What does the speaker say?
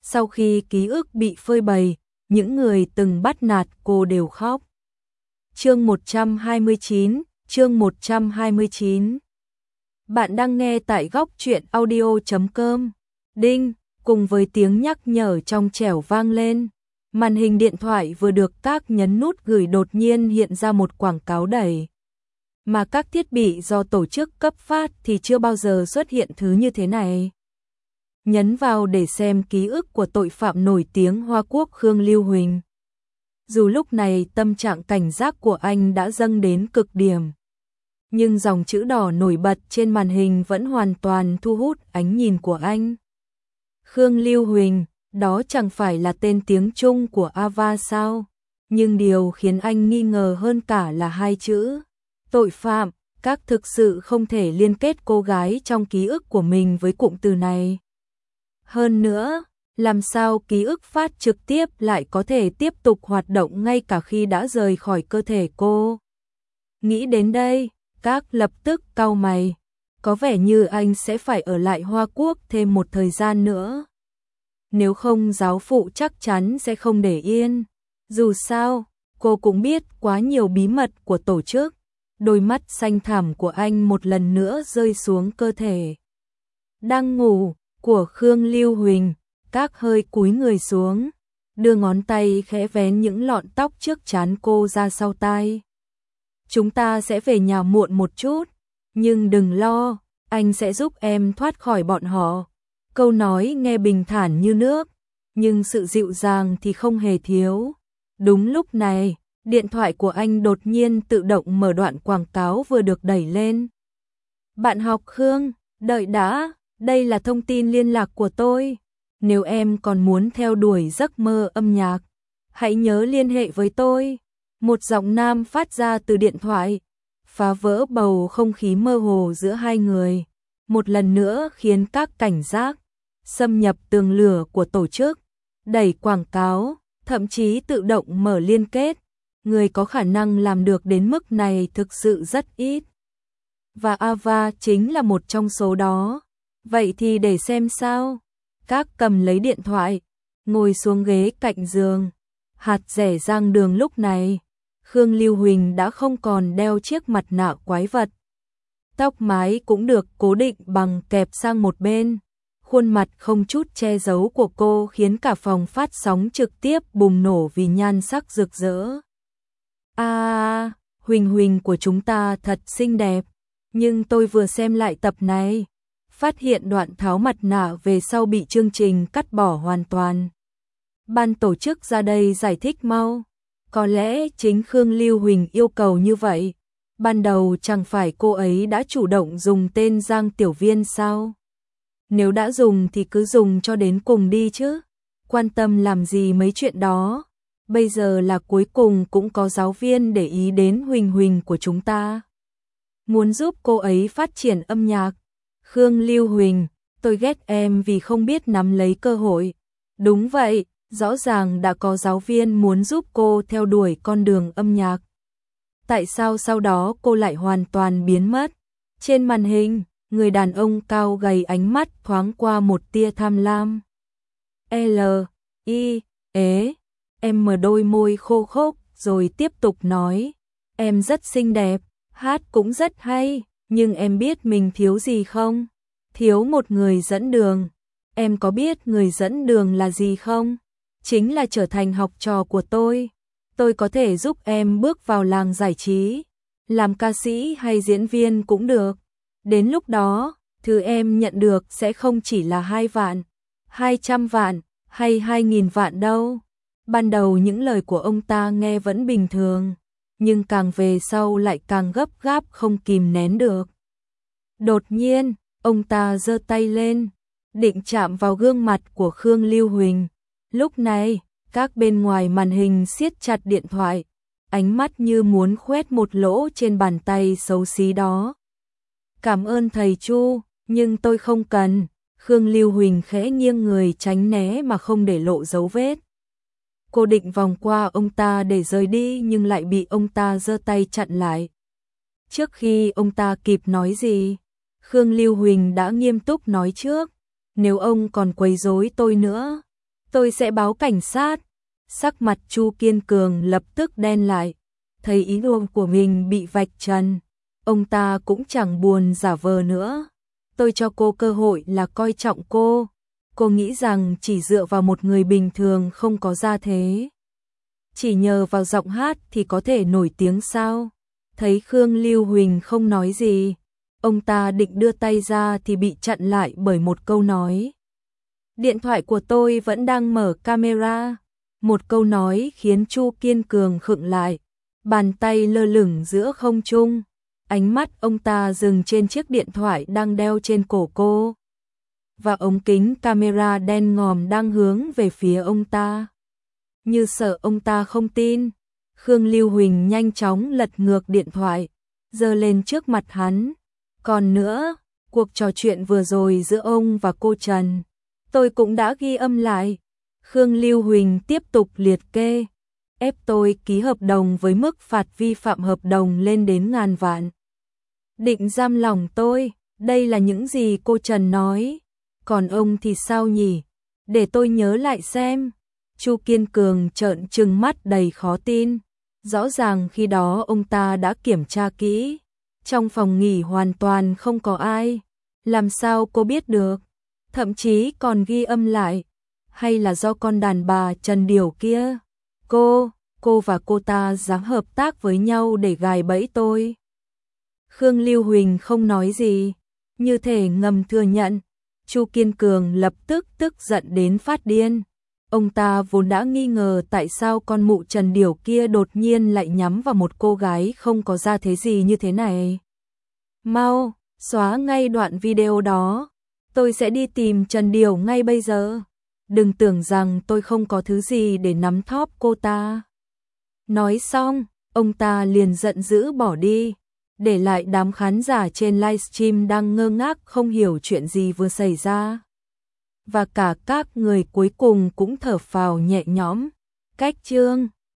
Sau khi ký ức bị phơi bày, những người từng bắt nạt cô đều khóc. Chương 129. Bạn đang nghe tại góc truyện audio.com. Đinh, cùng với tiếng nhắc nhở trong trẻo vang lên, màn hình điện thoại vừa được các nhấn nút gửi đột nhiên hiện ra một quảng cáo đẩy. Mà các thiết bị do tổ chức cấp phát thì chưa bao giờ xuất hiện thứ như thế này. Nhấn vào để xem ký ức của tội phạm nổi tiếng Hoa Quốc Khương Lưu Huỳnh. Dù lúc này tâm trạng cảnh giác của anh đã dâng đến cực điểm, nhưng dòng chữ đỏ nổi bật trên màn hình vẫn hoàn toàn thu hút ánh nhìn của anh. Khương Lưu Huỳnh, đó chẳng phải là tên tiếng Trung của Ava sao? Nhưng điều khiến anh nghi ngờ hơn cả là hai chữ tội phạm. Các thực sự không thể liên kết cô gái trong ký ức của mình với cụm từ này. Hơn nữa, làm sao ký ức phát trực tiếp lại có thể tiếp tục hoạt động ngay cả khi đã rời khỏi cơ thể cô? Nghĩ đến đây, các lập tức cau mày. Có vẻ như anh sẽ phải ở lại Hoa Quốc thêm một thời gian nữa. Nếu không giáo phụ chắc chắn sẽ không để yên. Dù sao, cô cũng biết quá nhiều bí mật của tổ chức. Đôi mắt xanh thẳm của anh một lần nữa rơi xuống cơ thể đang ngủ của Khương Lưu Huỳnh. Các hơi cúi người xuống, đưa ngón tay khẽ vén những lọn tóc trước trán cô ra sau tai. Chúng ta sẽ về nhà muộn một chút, nhưng đừng lo, anh sẽ giúp em thoát khỏi bọn họ. Câu nói nghe bình thản như nước, nhưng sự dịu dàng thì không hề thiếu. Đúng lúc này, điện thoại của anh đột nhiên tự động mở đoạn quảng cáo vừa được đẩy lên. Bạn học Khương, đợi đã, đây là thông tin liên lạc của tôi. Nếu em còn muốn theo đuổi giấc mơ âm nhạc, hãy nhớ liên hệ với tôi. Một giọng nam phát ra từ điện thoại, phá vỡ bầu không khí mơ hồ giữa hai người. Một lần nữa khiến các cảnh giác xâm nhập tường lửa của tổ chức, đẩy quảng cáo, thậm chí tự động mở liên kết. Người có khả năng làm được đến mức này thực sự rất ít. Và Ava chính là một trong số đó. Vậy thì để xem sao. Các cầm lấy điện thoại, ngồi xuống ghế cạnh giường. Hạt rẻ rang đường lúc này, Khương Lưu Huỳnh đã không còn đeo chiếc mặt nạ quái vật. Tóc mái cũng được cố định bằng kẹp sang một bên. Khuôn mặt không chút che giấu của cô khiến cả phòng phát sóng trực tiếp bùng nổ vì nhan sắc rực rỡ. Huỳnh Huỳnh của chúng ta thật xinh đẹp. Nhưng tôi vừa xem lại tập này, phát hiện đoạn tháo mặt nạ về sau bị chương trình cắt bỏ hoàn toàn. Ban tổ chức ra đây giải thích mau. Có lẽ chính Khương Lưu Huỳnh yêu cầu như vậy. Ban đầu chẳng phải cô ấy đã chủ động dùng tên Giang Tiểu Viên sao? Nếu đã dùng thì cứ dùng cho đến cùng đi chứ. Quan tâm làm gì mấy chuyện đó. Bây giờ là cuối cùng cũng có giáo viên để ý đến Huỳnh Huỳnh của chúng ta. Muốn giúp cô ấy phát triển âm nhạc. Khương Lưu Huỳnh, tôi ghét em vì không biết nắm lấy cơ hội. Đúng vậy, rõ ràng đã có giáo viên muốn giúp cô theo đuổi con đường âm nhạc. Tại sao sau đó cô lại hoàn toàn biến mất? Trên màn hình, người đàn ông cao gầy ánh mắt thoáng qua một tia tham lam. Em mở đôi môi khô khốc rồi tiếp tục nói. Em rất xinh đẹp, hát cũng rất hay, nhưng em biết mình thiếu gì không? Thiếu một người dẫn đường. Em có biết người dẫn đường là gì không? Chính là trở thành học trò của tôi. Tôi có thể giúp em bước vào làng giải trí, làm ca sĩ hay diễn viên cũng được. Đến lúc đó, thứ em nhận được sẽ không chỉ là 2 vạn, 200 vạn hay 2.000 vạn đâu. Ban đầu những lời của ông ta nghe vẫn bình thường, nhưng càng về sau lại càng gấp gáp không kìm nén được. Đột nhiên, ông ta giơ tay lên, định chạm vào gương mặt của Khương Lưu Huỳnh. Lúc này, các bên ngoài màn hình siết chặt điện thoại, ánh mắt như muốn khoét một lỗ trên bàn tay xấu xí đó. Cảm ơn thầy Chu, nhưng tôi không cần. Khương Lưu Huỳnh khẽ nghiêng người tránh né mà không để lộ dấu vết. Cô định vòng qua ông ta để rời đi nhưng lại bị ông ta giơ tay chặn lại. Trước khi ông ta kịp nói gì, Khương Lưu Huỳnh đã nghiêm túc nói trước. Nếu ông còn quấy rối tôi nữa, Tôi sẽ báo cảnh sát. Sắc mặt Chu Kiên Cường lập tức đen lại, thấy ý đồ của mình bị vạch trần, ông ta cũng chẳng buồn giả vờ nữa. Tôi cho cô cơ hội là coi trọng cô. Cô nghĩ rằng chỉ dựa vào một người bình thường không có gia thế, chỉ nhờ vào giọng hát thì có thể nổi tiếng sao? Thấy Khương Lưu Huỳnh không nói gì, ông ta định đưa tay ra thì bị chặn lại bởi một câu nói. Điện thoại của tôi vẫn đang mở camera. Một câu nói khiến Chu Kiên Cường khựng lại, bàn tay lơ lửng giữa không trung. Ánh mắt ông ta dừng trên chiếc điện thoại đang đeo trên cổ cô, và ống kính camera đen ngòm đang hướng về phía ông ta. Như sợ ông ta không tin, Khương Lưu Huỳnh nhanh chóng lật ngược điện thoại, giơ lên trước mặt hắn. Còn nữa, cuộc trò chuyện vừa rồi giữa ông và cô Trần, tôi cũng đã ghi âm lại. Khương Lưu Huỳnh tiếp tục liệt kê, ép tôi ký hợp đồng với mức phạt vi phạm hợp đồng lên đến ngàn vạn. Định giam lỏng tôi, đây là những gì cô Trần nói. Còn ông thì sao nhỉ? Để tôi nhớ lại xem. Chu Kiên Cường trợn trừng mắt đầy khó tin. Rõ ràng khi đó ông ta đã kiểm tra kỹ. Trong phòng nghỉ hoàn toàn không có ai. Làm sao cô biết được? Thậm chí còn ghi âm lại. Hay là do con đàn bà Trần Điều kia? Cô và cô ta dám hợp tác với nhau để gài bẫy tôi. Khương Lưu Huỳnh không nói gì, như thể ngầm thừa nhận. Chu Kiên Cường lập tức tức giận đến phát điên. Ông ta vốn đã nghi ngờ tại sao con mụ Trần Điều kia đột nhiên lại nhắm vào một cô gái không có gia thế gì như thế này. Mau, xóa ngay đoạn video đó. Tôi sẽ đi tìm Trần Điều ngay bây giờ. Đừng tưởng rằng tôi không có thứ gì để nắm thóp cô ta. Nói xong, ông ta liền giận dữ bỏ đi, để lại đám khán giả trên livestream đang ngơ ngác không hiểu chuyện gì vừa xảy ra. Và cả các người cuối cùng cũng thở phào nhẹ nhõm. Cách chương